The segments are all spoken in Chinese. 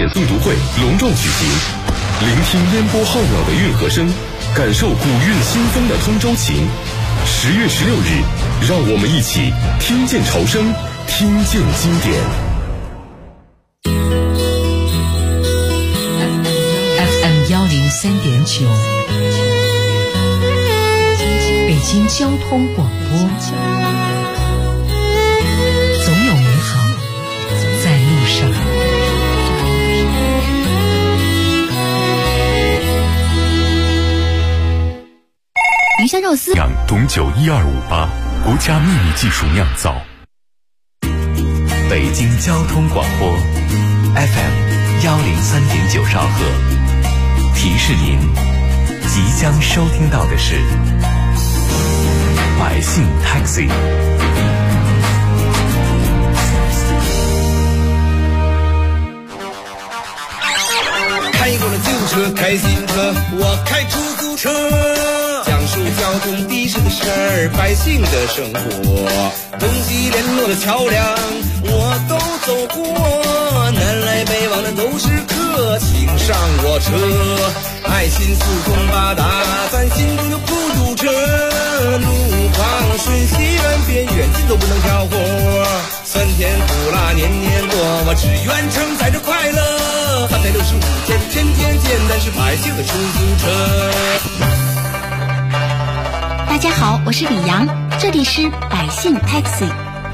诵读会隆重举行，聆听烟波浩渺的运河声，感受古韵新风的通州情。10月16日，让我们一起听见潮声，听见经典。 FM 103.9，北京交通广播。总有美好在路上。 鱼香肉丝， 董酒1258，国家秘密技术酿造。 北京交通广播 FM 103.9兆赫，提示您即将收听到的是百姓 Taxi。 开过了旧车，开新车，我开出租车，讲述交通的士的事儿，百姓的生活，东西联络的桥梁我都走过，南来北往的都是客，请上我车，爱心四通八达，咱心中就不堵车，路旁顺西远边远近都不能挑活，酸甜苦辣年年过，我只愿承载着快乐，365天天天见，但是百姓的出租车。 大家好，我是李阳，这里是百姓 Taxi。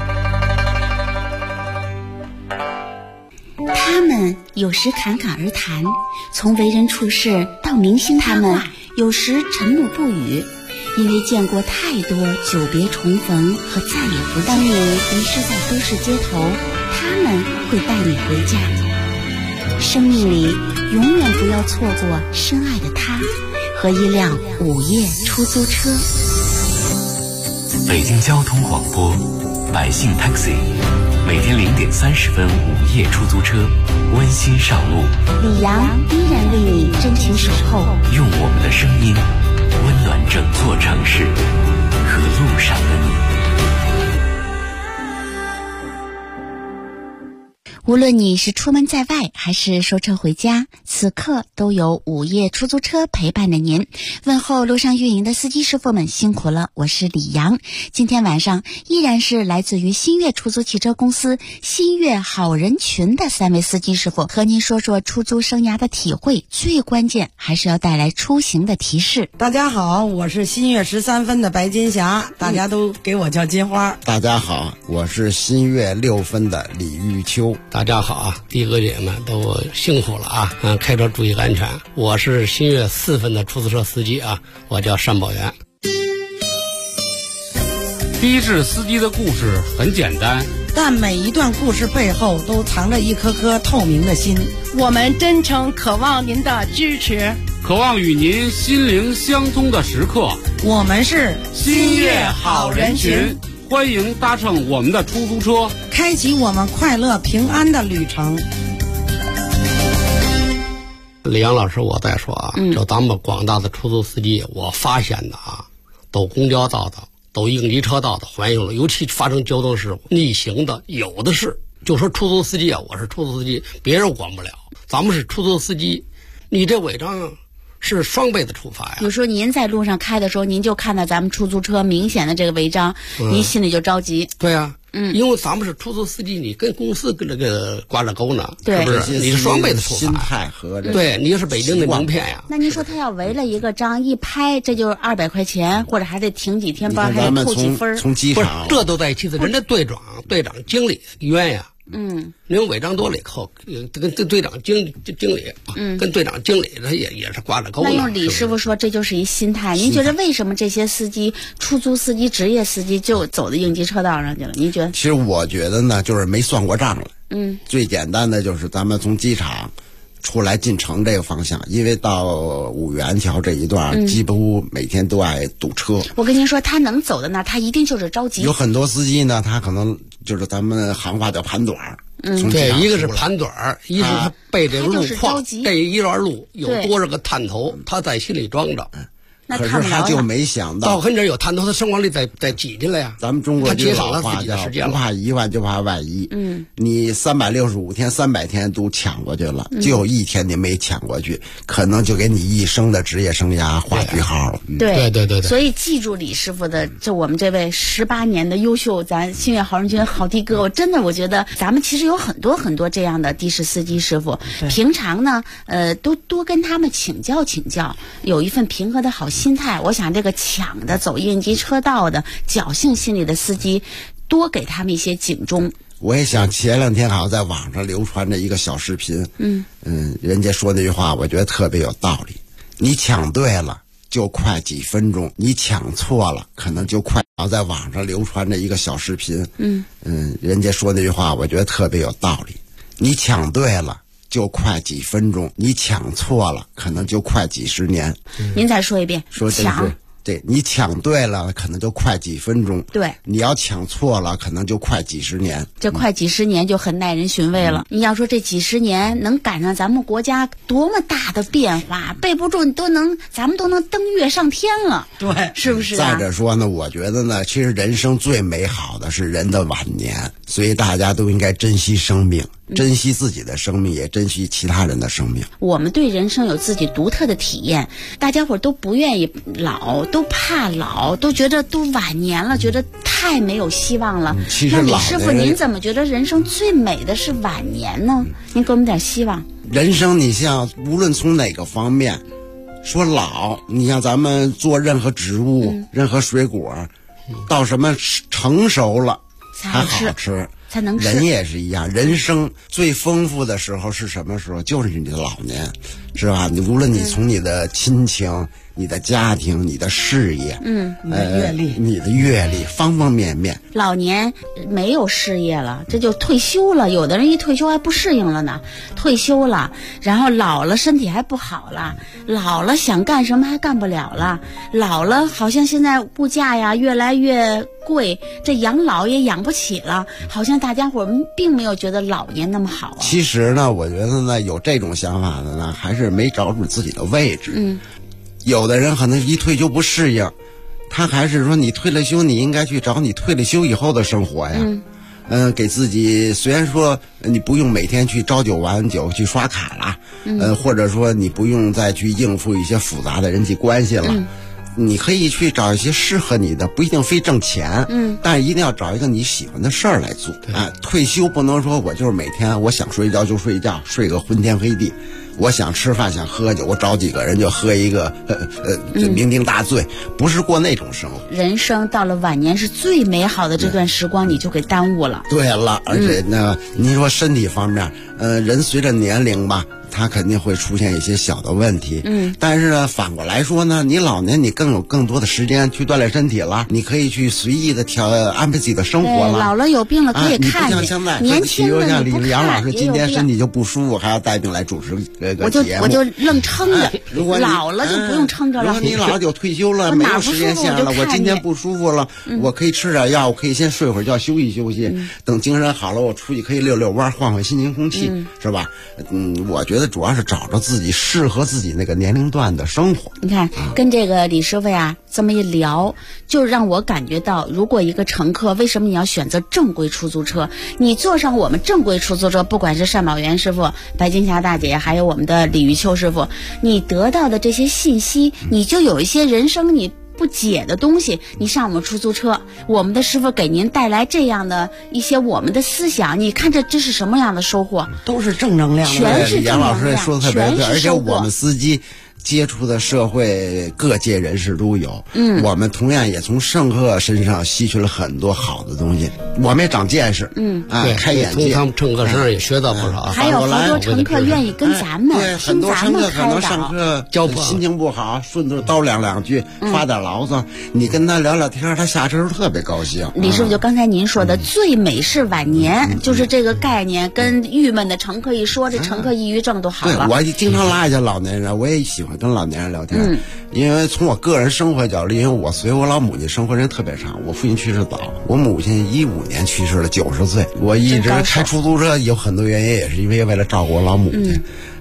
他们有时侃侃而谈，从为人处事到明星他们有时沉默不语，因为见过太多久别重逢和再也不当你迷失在都市街头，他们会带你回家。生命里永远不要错过深爱的他和一辆午夜出租车。 北京交通广播百姓 Taxi， 每天0点30分午夜出租车温馨上路， 李阳依然为你真情守候， 用我们的声音温暖整座城市和路上的你。 无论你是出门在外还是收车回家，此刻都有午夜出租车陪伴着您。问候路上运营的司机师傅们辛苦了，我是李阳。今天晚上依然是来自于新月出租汽车公司新月好人群的3位司机师傅，和您说说出租生涯的体会，最关键还是要带来出行的提示。 大家好，我是新月13分的白金霞，大家都给我叫金花。 大家好，我是新月6分的李玉秋。 大家好啊，弟哥姐们都辛苦了啊！开车注意安全。我是新月4分的出租车司机啊，我叫单宝元。 的士司机的故事很简单， 但每一段故事背后都藏着一颗颗透明的心。 我们真诚渴望您的支持， 渴望与您心灵相通的时刻。 我们是新月好人群，欢迎搭乘我们的出租车， 开启我们快乐平安的旅程。 李阳老师，我再说啊，就咱们广大的出租司机，我发现的啊，走公交道的，走应急车道的，环用了，尤其发生交通事故逆行的有的是。就说出租司机啊，我是出租司机，别人管不了，咱们是出租司机，你这违章是双倍的处罚呀。 比如说您在路上开的时候，您就看到咱们出租车明显的这个违章，您心里就着急。 对啊，因为咱们是出租司机，你跟公司跟这个挂着钩呢， 对， 是不是？你是双倍的处罚。 心态和对，你是北京的名片呀。 那您说他要违了一个章，一拍这就200块钱，或者还得停几天班，还得扣几分。 从机场， 这都在一起的，人家队长、经理冤呀。因为违章多了以后，跟队长经理，跟队长经理他也是挂着钩的。 那用李师傅说，这就是一心态。您觉得为什么这些司机、出租司机、职业司机就走到应急车道上去了？您觉得？ 其实我觉得呢，就是没算过账了。最简单的就是咱们从机场出来进城这个方向，因为到五元桥这一段，几乎每天都爱堵车。 我跟您说，他能走到那儿，他一定就是着急。 有很多司机呢，他可能就是咱们行话叫盘短儿。 对，一个是盘短儿，一是他背这个路况，这一段路有多少个探头，他在心里装着。 那可是他就没想到到很这有探头，他生活里再挤进来呀。 咱们中国就有话叫不怕一万就怕万一。你365天300天都抢过去了，就有一天你没抢过去，可能就给你一生的职业生涯画句号了。 对。所以记住李师傅的，就我们这位18年的优秀咱星越好人群好的哥，我觉得咱们其实有很多很多这样的的士司机师傅，平常呢都多跟他们请教，有一份平和的好心态。我想这个抢的走应急车道的侥幸心理的司机，多给他们一些警钟。 我也想前2天好像在网上流传着一个小视频，人家说那句话我觉得特别有道理，你抢对了就快几分钟，你抢错了可能就快。在网上流传着一个小视频，人家说那句话我觉得特别有道理，你抢对了就快几分钟，你抢错了可能就快几十年。 您再说一遍， 说抢。对，你抢对了可能就快几分钟， 对， 你要抢错了可能就快几十年。 这快几十年就很耐人寻味了。你要说这几十年能赶上咱们国家多么大的变化，背不住咱们都能登月上天了， 对， 是不是再者说呢，我觉得呢，其实人生最美好的是人的晚年，所以大家都应该珍惜生命，珍惜自己的生命，也珍惜其他人的生命。 我们对人生有自己独特的体验，大家伙都不愿意老，都怕老，都觉得都晚年了，觉得太没有希望了。 其实那李师傅，您怎么觉得人生最美的是晚年呢？您给我们点希望。 人生你像无论从哪个方面说老，你像咱们做任何植物，任何水果，到什么成熟了才好吃， 才能吃。 人也是一样，人生最丰富的时候是什么时候？就是你的老年，是吧？你无论你从你的亲情、你的家庭、你的事业，你的阅历，方方面面。 老年没有事业了，这就退休了。有的人一退休还不适应了呢，退休了，然后老了身体还不好了，老了想干什么还干不了了，老了好像现在物价呀越来越贵，这养老也养不起了，好像大家伙并没有觉得老年那么好啊。 其实呢，我觉得呢，有这种想法的呢，还是没找准自己的位置。有的人可能一退休不适应，他还是说你退了休，你应该去找你退了休以后的生活呀。给自己虽然说你不用每天去朝九晚九去刷卡了，或者说你不用再去应付一些复杂的人际关系了。你可以去找一些适合你的，不一定非挣钱，但是一定要找一个你喜欢的事儿来做。退休不能说我就是每天我想睡觉就睡觉，睡个昏天黑地。我想吃饭想喝酒，我找几个人就喝一个酩酊大醉，不是过那种生活。 人生到了晚年是最美好的这段时光，你就给耽误了。 对了，而且呢，您说身体方面，人随着年龄吧，他肯定会出现一些小的问题。但是呢，反过来说呢，你老年你有更多的时间去锻炼身体了，你可以去随意的安排自己的生活了。 老了有病了可以看去。 你不像现在年轻的像李阳老师今天身体就不舒服，还要带病来主持我就愣撑着。老了就不用撑着了。 如果你老了就退休了，没有时间线了，我今天不舒服了，我可以吃点药，我可以先睡会儿觉休息休息，等精神好了，我出去可以溜溜弯，换换新鲜空气，是吧？我觉得主要是找着自己适合自己那个年龄段的生活。 你看，跟这个李师傅呀这么一聊，就让我感觉到，如果一个乘客，为什么你要选择正规出租车？你坐上我们正规出租车，不管是单宝元师傅、白金霞大姐，还有我们的李玉秋师傅，你得到的这些信息，你就有一些人生你不解的东西，你上我们出租车，我们的师傅给您带来这样的一些我们的思想，你看这是什么样的收获？ 都是正能量的， 全是正能量。 杨老师也说的特别对，而且我们司机接触的社会各界人士都有，我们同样也从乘客身上吸取了很多好的东西，我们也长见识，开眼界。 从他们乘客身上也学到不少。 还有好多乘客愿意跟咱们对，很多乘客可能上课心情不好，顺着叨两句，发点牢骚，你跟他聊聊天，他下车特别高兴。 李师傅，就刚才您说的，最美是晚年，就是这个概念，跟郁闷的乘客一说，这乘客抑郁症都好了。 对，我经常拉一些老年人，我也喜欢跟老年人聊天，因为从我个人生活角度，因为我随我老母亲生活人特别长，我父亲去世早，我母亲15年去世了，90岁，我一直开出租车有很多原因，也是因为了照顾我老母亲。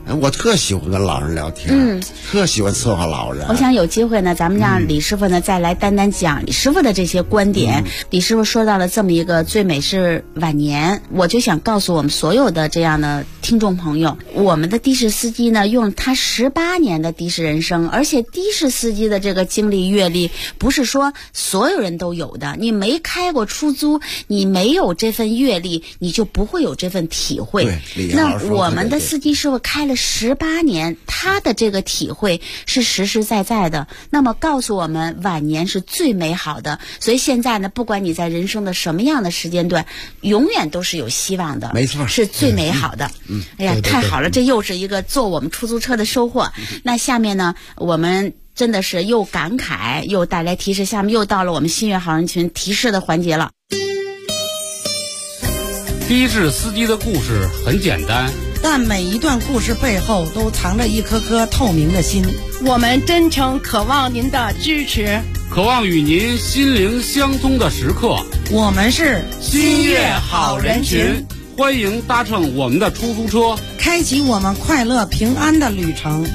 我特喜欢跟老人聊天，特喜欢伺候老人。 我想有机会呢，咱们让李师傅呢再来单单讲李师傅的这些观点。李师傅说到了这么一个最美是晚年，我就想告诉我们所有的这样的听众朋友，我们的的士司机呢，用他18年的的士人生，而且的士司机的这个经历阅历，不是说所有人都有的。你没开过出租，你没有这份阅历，你就不会有这份体会。那我们的司机师傅开了18年，他的这个体会是实实在在的。那么告诉我们，晚年是最美好的。所以现在呢，不管你在人生的什么样的时间段，永远都是有希望的， 没错， 是最美好的。哎呀，太好了，这又是一个坐我们出租车的收获。那下面呢，我们真的是又感慨又带来提示，下面又到了我们新月好人群提示的环节了。 的士司机的故事很简单， 但每一段故事背后都藏着一颗颗透明的心。 我们真诚渴望您的支持， 渴望与您心灵相通的时刻。 我们是新月好人群，欢迎搭乘我们的出租车， 开启我们快乐平安的旅程。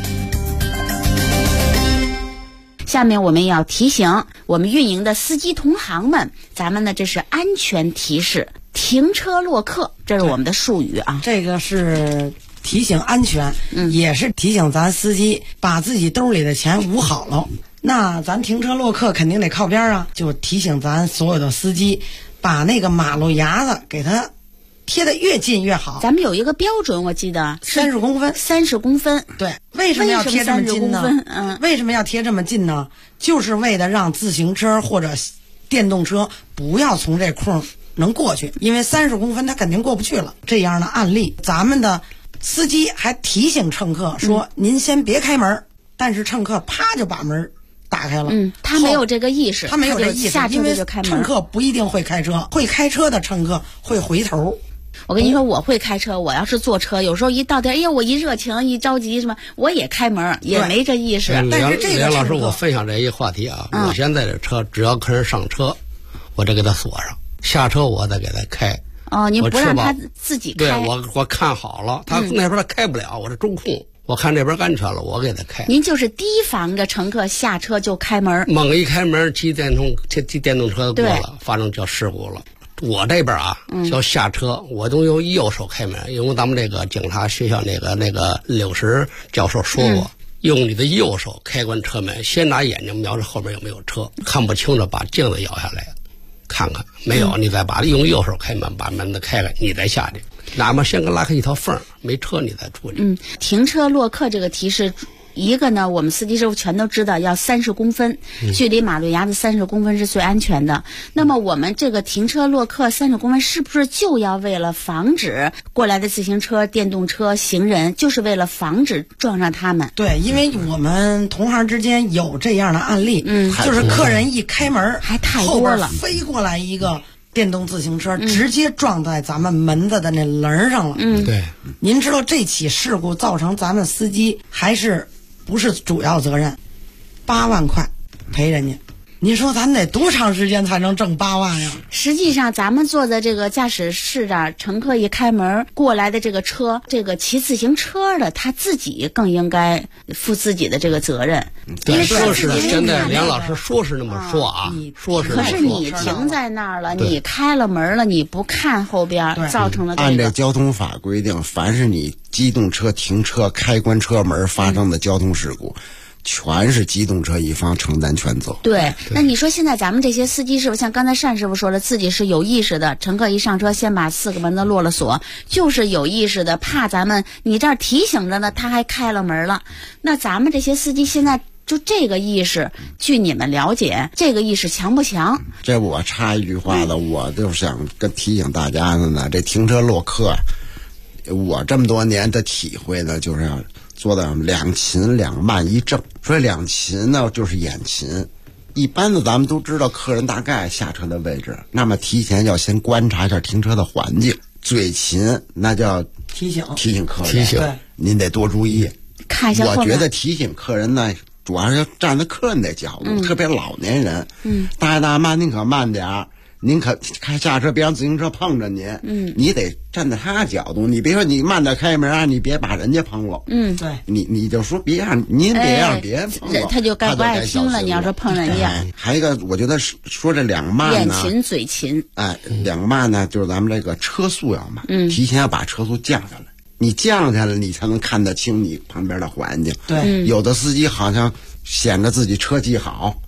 下面我们要提醒我们运营的司机同行们，咱们呢这是安全提示，停车落客，这是我们的术语啊。 这个是提醒安全，也是提醒咱司机把自己兜里的钱捂好了。那咱停车落客肯定得靠边啊，就提醒咱所有的司机，把那个马路牙子给它贴得越近越好。 咱们有一个标准，我记得 30公分 ，30公分。 对，为什么要贴这么近呢？为什么要贴这么近呢？就是为了让自行车或者电动车不要从这空能过去，因为30公分它肯定过不去了。这样的案例，咱们的司机还提醒乘客说：“您先别开门。”但是乘客啪就把门打开了。 他没有这个意识， 他没有这个意识， 下车就开门。 乘客不一定会开车，会开车的乘客会回头。 我跟你说，我会开车，我要是坐车，有时候一到点，哎呀，我一热情一着急什么，我也开门，也没这意识。 但是这个梁老师，我分享这一个话题啊，我现在这车只要客人上车，我就给他锁上，下车我再给他开。 哦，您不让他自己开？ 对，我看好了，他那边他开不了，我是中控。我看这边安全了，我给他开。 您就是提防着乘客下车就开门， 猛一开门，骑电动车过了，发生叫事故了。我这边啊，要下车，我都用右手开门，因为咱们这个警察学校那个柳石教授说过，用你的右手开关车门，先拿眼睛瞄着后面有没有车，看不清楚把镜子摇下来，看看没有，你再用右手开门，把门子开开，你再下去。哪怕先给拉开一条缝，没车你再出去。 停车落客这个提示，一个呢，我们司机师傅全都知道要30公分，距离马路牙子30公分是最安全的。那么我们这个停车落客30公分，是不是就要为了防止过来的自行车、电动车、行人，就是为了防止撞上他们？ 对，因为我们同行之间有这样的案例，就是客人一开门， 还太多了， 后边飞过来一个电动自行车，直接撞在咱们门子的那棱上了。 对， 您知道这起事故造成咱们司机还是不是主要责任？8万块赔人家。你说咱得多长时间才能挣8万呀？ 实际上咱们坐在这个驾驶室这儿，乘客一开门过来的这个车，这个骑自行车的他自己更应该负自己的这个责任。 对，说是现在梁老师说是那么说啊，说是。 可是你停在那儿了，你开了门了，你不看后边，造成了这个。 按这交通法规定，凡是你机动车停车开关车门发生的交通事故，全是机动车一方承担全责。 对，那你说现在咱们这些司机师傅，像刚才单师傅说了，自己是有意识的，乘客一上车先把4个门子落了锁，就是有意识的，怕咱们你这儿提醒着呢，他还开了门了。那咱们这些司机现在就这个意识，据你们了解，这个意识强不强？ 这我插一句话的，我就想提醒大家的呢，这停车落客，我这么多年的体会呢，就是要做到2勤2慢1正。说2勤呢，就是眼勤。一般的咱们都知道客人大概下车的位置，那么提前要先观察一下停车的环境。嘴勤那叫提醒客人，您得多注意， 看一下后面。 我觉得提醒客人呢，主要是要站在客人的角度，特别老年人，大爷大妈您可慢点儿， 您可下车别让自行车碰着您，你得站在他角度，你别说你慢点开门啊，你别把人家碰了， 对， 你就说别让您得让别人碰了， 他就该不爱听了。你要说碰人家， 还有一个，我觉得说这两个慢呢， 眼勤嘴勤， 两个慢呢，就是咱们这个车速要慢，提前要把车速降下来。你降下来，你才能看得清你旁边的环境。 对， 有的司机好像显得自己车技好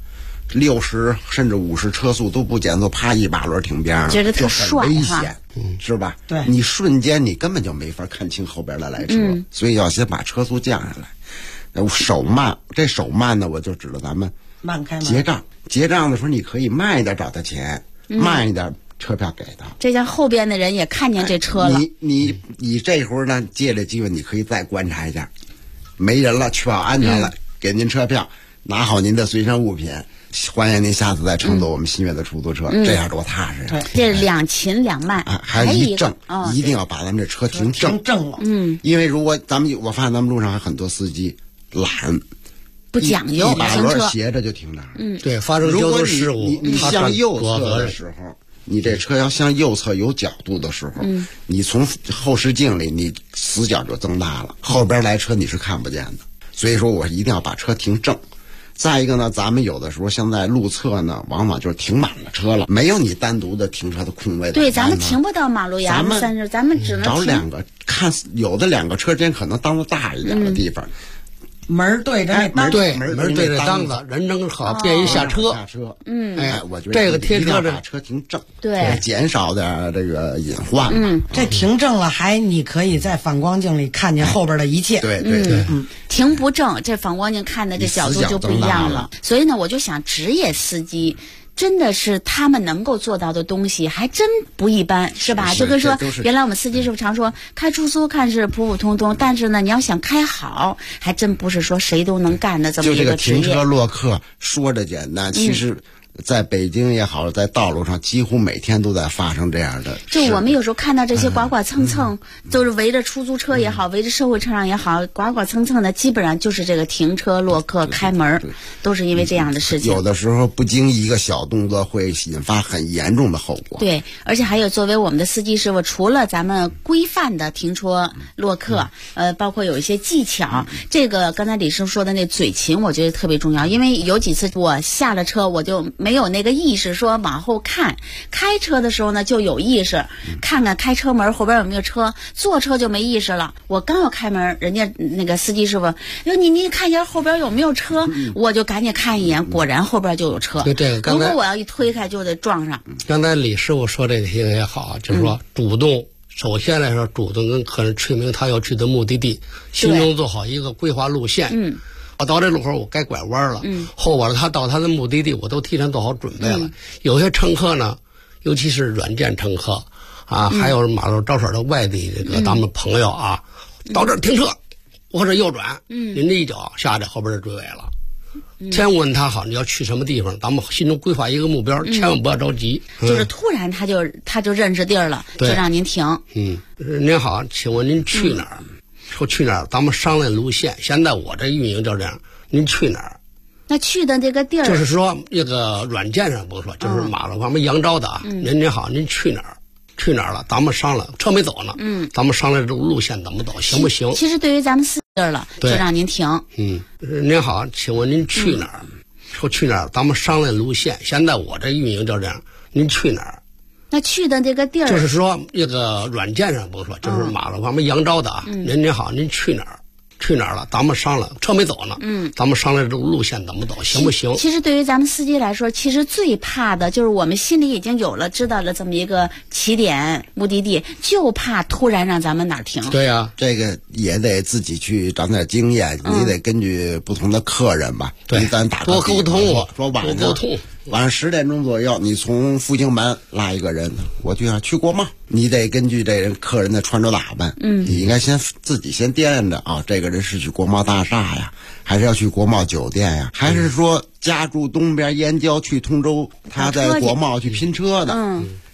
，60甚至50车速都不减速，啪一把轮停边上， 觉得特帅， 危险，是吧？ 对， 你瞬间你根本就没法看清后边的来车，所以要先把车速降下来。手慢，这手慢呢，我就指着咱们慢开门结账的时候，你可以慢一点找他钱，慢一点。车票给他， 这样后边的人也看见这车了。 你这会儿呢，借这机会你可以再观察一下，没人了，确保安全了，给您车票，拿好您的随身物品，欢迎您下次再乘坐我们新月的出租车，这样多踏实。 对， 这两勤两慢， 还有一正，一定要把咱们这车停正了。 因为如果我发现咱们路上还很多司机懒。 不讲究， 一把轮斜着就停那儿。 对，发生交通事故， 你向右侧的时候。你这车要向右侧有角度的时候，你从后视镜里你死角就增大了，后边来车你是看不见的。所以说我一定要把车停正。再一个呢，咱们有的时候现在路侧呢，往往就是停满了车了，没有你单独的停车的空位。 对，咱们停不到马路牙子三十，咱们只能找两个，看有的两个车间可能当的大一点的地方。 门对着那门对着当子，人正好便于下车。 我觉得这个贴车把车停正， 对， 减少点这个隐患。 这停正了，你可以在反光镜里看见后边的一切。 对， 停不正，这反光镜看的这角度就不一样了。所以呢，我就想，职业司机。真的是他们能够做到的东西还真不一般，是吧？就跟说原来我们司机是不是常说开出租看是普普通通，但是呢你要想开好，还真不是说谁都能干的这么一个职业。 就这个停车落客说着简单，其实在北京也好，在道路上几乎每天都在发生这样的。 就我们有时候看到这些刮刮蹭蹭，都是围着出租车也好，围着社会车上也好，刮刮蹭蹭的，基本上就是这个停车落客开门，都是因为这样的事情。 有的时候不经意一个小动作会引发很严重的后果。 对，而且还有作为我们的司机师傅，除了咱们规范的停车落客，包括有一些技巧，这个刚才李师傅说的那嘴勤，我觉得特别重要，因为有几次我下了车我就没有那个意识说往后看，开车的时候呢就有意识，看看开车门后边有没有车，坐车就没意识了。我刚要开门，人家那个司机师傅说你看一下后边有没有车，我就赶紧看一眼，果然后边就有车。 对这个， 如果我要一推开就得撞上。 刚才李师傅说这些也好，就是说主动。首先来说，主动跟客人说明他要去的目的地，心中做好一个规划路线。我到这路口我该拐弯了，后边他到他的目的地我都提前做好准备了。有些乘客呢，尤其是软件乘客啊，还有马路招手的外地这个咱们朋友啊，到这儿停车或者右转，您这一脚下来后边就追尾了。先问他好，你要去什么地方？咱们心中规划一个目标，千万不要着急。 就是突然他就认识地儿了，就让您停。 您好，请问您去哪儿？说去哪儿？咱们商量路线。现在我这运营就这样，您去哪儿？ 那去的这个地儿， 就是说这个软件上不说，就是马路旁边扬州的啊。您好，您去哪儿？去哪儿了？咱们商量，车没走呢。咱们商量这个路线怎么走，行不行？ 其实对于咱们司机了，就让您停。 您好，请问您去哪儿？说去哪儿？咱们商量路线。现在我这运营就这样，您去哪儿？ 那去的这个地儿， 就是说这个软件上不说，就是马路旁边扬州的啊。您好，您去哪儿？去哪儿了？咱们商量，车没走呢。咱们商量这个路线怎么走，行不行？ 其实对于咱们司机来说，其实最怕的就是我们心里已经有了知道了这么一个起点目的地，就怕突然让咱们哪儿停。 对呀， 这个也得自己去长点经验，你得根据不同的客人吧， 对， 咱打多沟通， 说晚上10点钟左右，你从复兴门拉一个人，我就要去国贸，你得根据这人客人的穿着打扮，你应该自己先掂着啊，这个人是去国贸大厦呀，还是要去国贸酒店呀，还是说家住东边燕郊去通州，他在国贸去拼车的，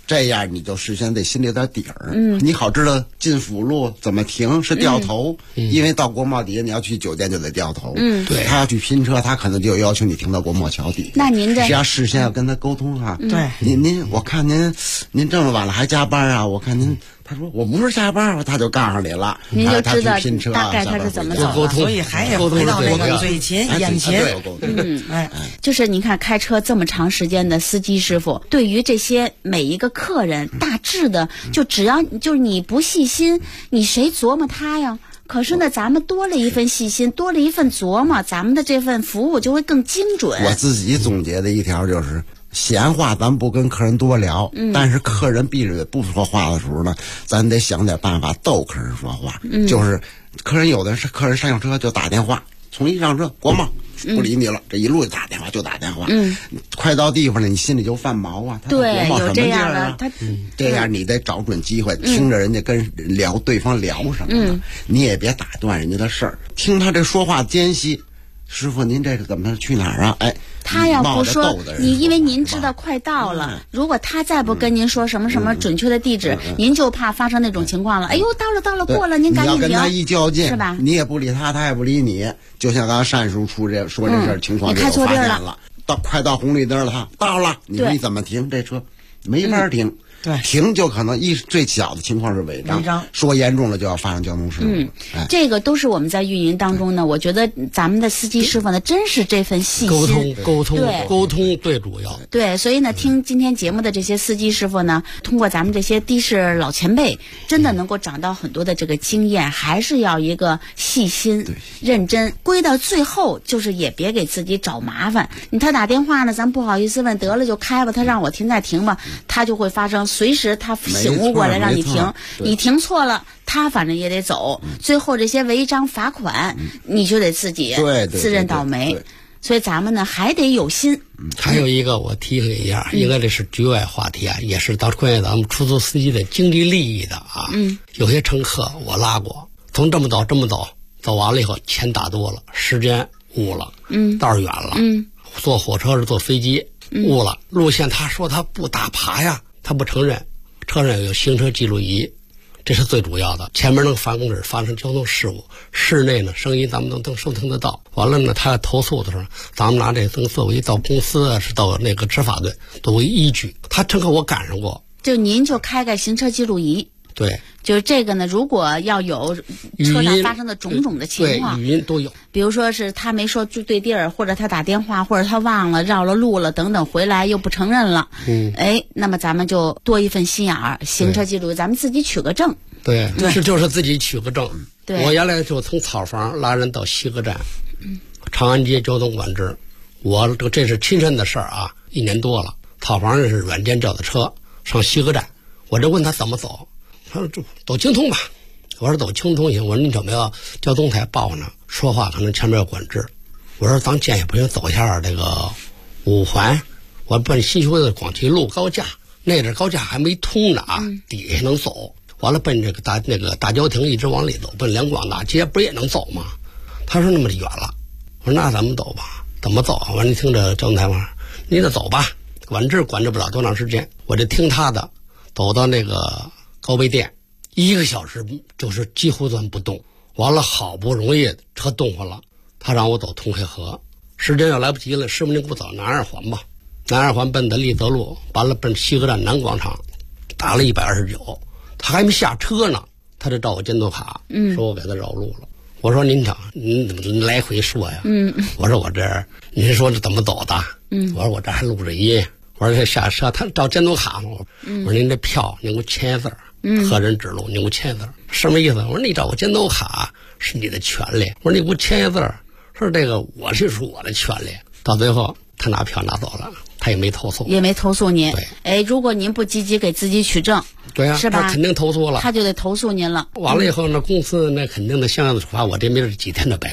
这样你就事先得心里有点底儿，你好知道进辅路怎么停是掉头，因为到国贸底下你要去酒店就得掉头， 对， 他要去拼车，他可能就要求你停到国贸桥底下。 那您只要事先要跟他沟通哈， 对， 您我看您这么晚了还加班啊？我看您。他说我不是下班，他就告诉你了， 您就知道拼车大概他是怎么走的。 所以还得回到那个嘴勤眼勤。 就是您看开车这么长时间的司机师傅，对于这些每一个客人，大致的就只要就是你不细心，你谁琢磨他呀？可是呢，咱们多了一份细心，多了一份琢磨，咱们的这份服务就会更精准。 我自己总结的一条就是。闲话咱不跟客人多聊，但是客人闭着嘴不说话的时候呢，咱得想点办法逗客人说话。就是客人有的是客人上车就打电话，从一上车国贸不理你了，这一路就打电话就打电话，快到地方了你心里就犯毛啊。 对，有这样的， 这样你得找准机会，听着人家跟聊对方聊什么呢，你也别打断人家的事儿，听他这说话间隙。师傅，您这个怎么去哪儿啊？哎， 他要不说你，因为您知道快到了，如果他再不跟您说什么什么准确的地址，您就怕发生那种情况了。哎呦，到了，过了，您赶紧停。 你要跟他一较劲， 是吧？ 你也不理他，他也不理你。就像刚才单叔说这事儿情况， 你开错地儿了。快到红绿灯了，他到了，你说你怎么停？这车没法停。 对， 停就可能最小的情况是违章，说严重了就要发生交通事故。 这个都是我们在运营当中呢，我觉得咱们的司机师傅呢，真是这份细心沟通最主要。 对，所以呢，听今天节目的这些司机师傅呢，通过咱们这些的士老前辈，真的能够长到很多的这个经验，还是要一个细心、认真。归到最后，就是也别给自己找麻烦。他打电话呢，咱不好意思问，得了就开吧，他让我停再停吧，他就会发生。随时他醒悟过来让你停，你停错了，他反正也得走。最后这些违章罚款，你就得自己自认倒霉。所以咱们呢还得有心。 还有一个我提醒一下，应该这是局外话题啊，也是关于咱们出租司机的经济利益的啊。有些乘客我拉过，从这么走完了以后，钱打多了，时间误了，道儿远了，坐火车是坐飞机误了，路线他说他不打爬呀。他不承认，车上有行车记录仪，这是最主要的。前面那个反光纸发生交通事故，室内呢声音咱们能收听得到。完了呢，他投诉的时候，咱们拿这作为到公司啊，是到那个执法队作为依据。他乘客我赶上过， 就您就开个行车记录仪。 对， 就是这个呢，如果要有车上发生的种种的情况， 语音都有。 比如说是他没说住对地儿，或者他打电话，或者他忘了绕了路了等等，回来又不承认了。那么咱们就多一份心眼儿，行车记录，咱们自己取个证。 对，就是自己取个证。 对， 我原来就从草房拉人到西客站，长安街交通管制，我这是亲身的事儿啊，1年多了。草房是软件叫的车上西客站，我这问他怎么走。他说走京通吧，我说走京通行。我说你怎么要交通台报呢？说话可能前面有管制。我说咱建议不行，走一下这个5环，我奔新修的广渠路高架，那阵高架还没通呢啊，底下能走。完了奔这个大郊亭一直往里走，奔两广大街不也能走吗？他说那么远了。我说那咱们走吧，怎么走啊？我说你听着交通台嘛，你得走吧，管制不了多长时间。我就听他的，走到那个高碑店，1个小时就是几乎算不动。完了好不容易车动活了，他让我走通惠河，时间要来不及了，师傅您给我走南二环吧。南二环奔的立泽路，完了奔西客站南广场，打了129，他还没下车呢，他就照我监督卡，说我给他绕路了。我说您瞧，您怎么来回说呀？我说我这儿，您说这怎么走的？我说我这还录着音。我说这下车他照监督卡嘛，我说您这票您给我签字，个人指路您给我签字，什么意思？我说你照我监督卡是你的权利，我说你给我签字，说这个我是我的权利。到最后他拿票拿走了，他也没投诉您。对，如果您不积极给自己取证， 对啊， 是吧？ 他肯定投诉了， 他就得投诉您了。 完了以后呢，公司那肯定的相应的处罚，我这没是几天的白干。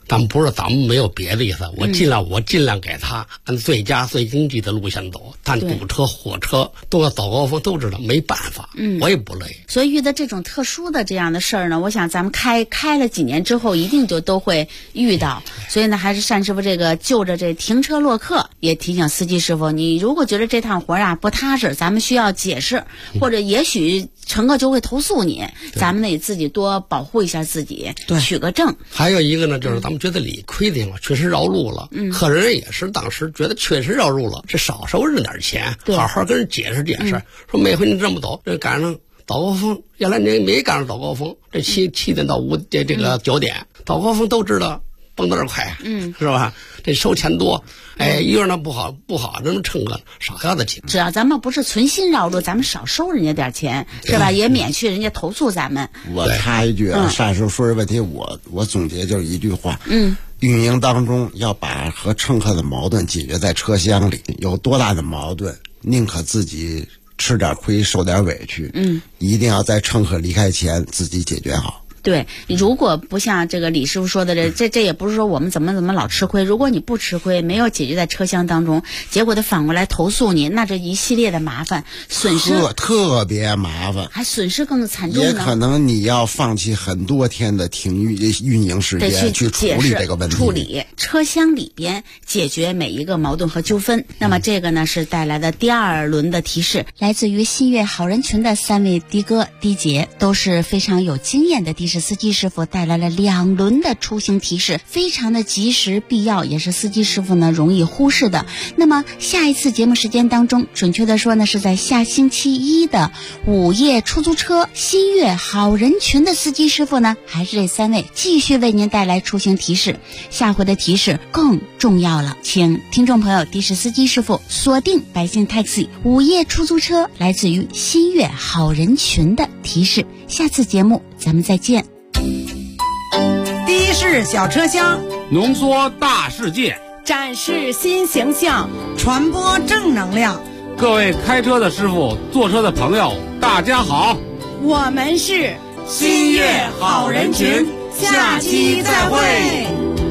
咱们不是咱们没有别的意思，我尽量给他按最佳最经济的路线走，但堵车火车都要早高峰都知道没办法，我也不累。 所以遇到这种特殊的这样的事儿呢，我想咱们开了几年之后一定就都会遇到。所以呢，还是单师傅这个就着这停车落客也提醒司机师傅，你如果觉得这趟活啊不踏实，咱们需要解释，或者也许乘客就会投诉你，咱们得自己多保护一下自己，取个证。 还有一个呢，就是咱们觉得理亏的嘛，确实绕路了，客人也是当时觉得确实绕路了，是少收人点钱，好好跟人解释解释，说每回你这么走，这赶上早高峰，原来你没赶上早高峰，这7点到这个9点，早高峰都知道蹦多少块，是吧？这收钱多，一个人呢不好，这么乘客少要的钱。 只要咱们不是存心绕路，咱们少收人家点钱，是吧？也免去人家投诉咱们。 我插一句，单师傅说这问题，我总结就是一句话，运营当中要把和乘客的矛盾解决在车厢里，有多大的矛盾，宁可自己吃点亏，受点委屈，一定要在乘客离开前自己解决好。 对，如果不像这个李师傅说的这也不是说我们怎么老吃亏，如果你不吃亏，没有解决在车厢当中，结果他反过来投诉你，那这一系列的麻烦损失特别麻烦， 还损失更惨重呢。 也可能你要放弃很多天的运营时间去处理这个问题， 处理车厢里边解决每一个矛盾和纠纷。那么这个呢是带来的第2轮的提示，来自于新月好人群的3位的哥的姐，都是非常有经验的的士司机师傅，带来了2轮的出行提示，非常的及时必要，也是司机师傅呢容易忽视的。那么下一次节目时间当中，准确的说呢是在下星期1的午夜出租车新月好人群的司机师傅呢，还是这3位继续为您带来出行提示。下回的提示更重要了，请听众朋友的士司机师傅锁定百姓 Taxi 午夜出租车来自于新月好人群的提示。下次节目咱们再见。 的士小车厢， 浓缩大世界， 展示新形象， 传播正能量。 各位开车的师傅，坐车的朋友，大家好， 我们是新月好人群，下期再会。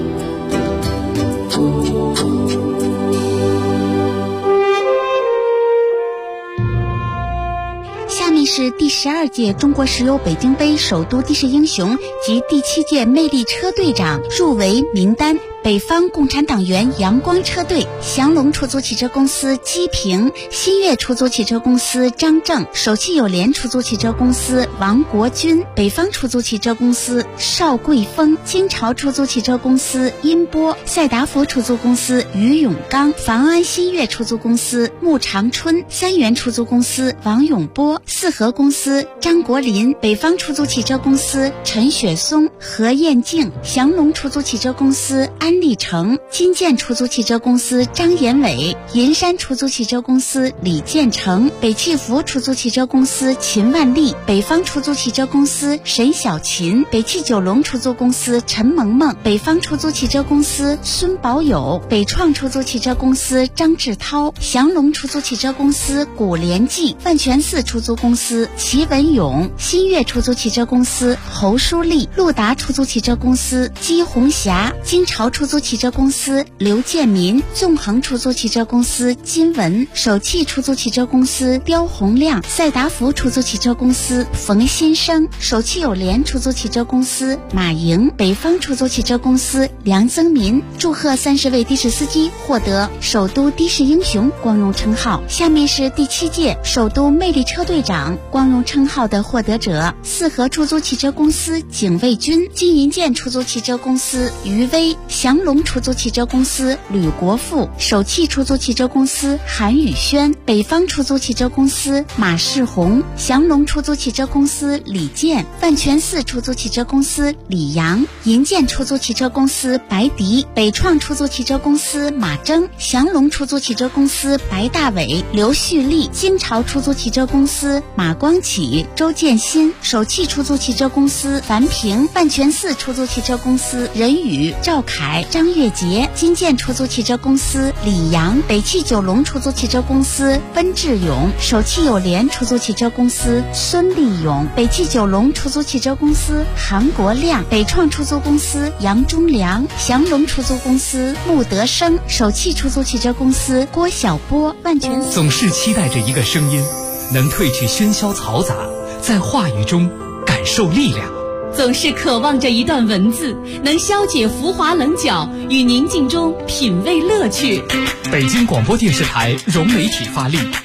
下面是第12届中国石油北京杯首都的士英雄及第7届魅力车队长入围名单：北方共产党员阳光车队、祥龙出租汽车公司姬平、新月出租汽车公司张正、首汽友联出租汽车公司王国军、北方出租汽车公司邵桂峰、金朝出租汽车公司殷波、赛达福出租公司于永刚、房安新月出租公司穆长春、三元出租公司王永波、四合公司张国林、北方出租汽车公司陈雪松、何艳静、祥龙出租汽车公司安立成、金建出租汽车公司张延伟、银山出租汽车公司李建成、北汽福出租汽车公司秦万丽、北方出租汽车公司沈小琴、北汽九龙出租公司陈萌萌、北方出租汽车公司孙宝友、北创出租汽车公司张志涛、祥龙出租汽车公司古连记、万泉寺出租公司齐文勇、新月出租汽车公司侯淑丽、陆达出租汽车公司姬红霞、金朝出租汽车公司刘建民、纵横出租汽车公司金文、首汽出租汽车公司刁洪亮、赛达福出租汽车公司冯新生、首汽友联出租汽车公司马莹、北方出租汽车公司梁增民。祝贺30位的士司机获得首都的士英雄光荣称号。下面是第7届首都魅力车队长光荣称号的获得者：四合出租汽车公司警卫军、金银建出租汽车公司于威、祥龙出租汽车公司吕国富、首汽出租汽车公司韩宇轩、北方出租汽车公司马世红、祥龙出租汽车公司李健、万泉寺出租汽车公司李阳、银建出租汽车公司白迪、北创出租汽车公司马征、祥龙出租汽车公司白大伟、刘旭丽、金朝出租汽车公司马光启、周建新、首汽出租汽车公司樊平、万泉寺出租汽车公司任宇、赵凯、 泰张月杰，金建出租汽车公司李阳，北汽九龙出租汽车公司温志勇，首汽友联出租汽车公司孙立勇，北汽九龙出租汽车公司韩国亮，北创出租公司杨忠良，祥龙出租公司穆德生，首汽出租汽车公司郭晓波，万全。 总是期待着一个声音，能褪去喧嚣嘈杂，在话语中感受力量。 总是渴望着一段文字，能消解浮华棱角，与宁静中品味乐趣。 北京广播电视台融媒体发力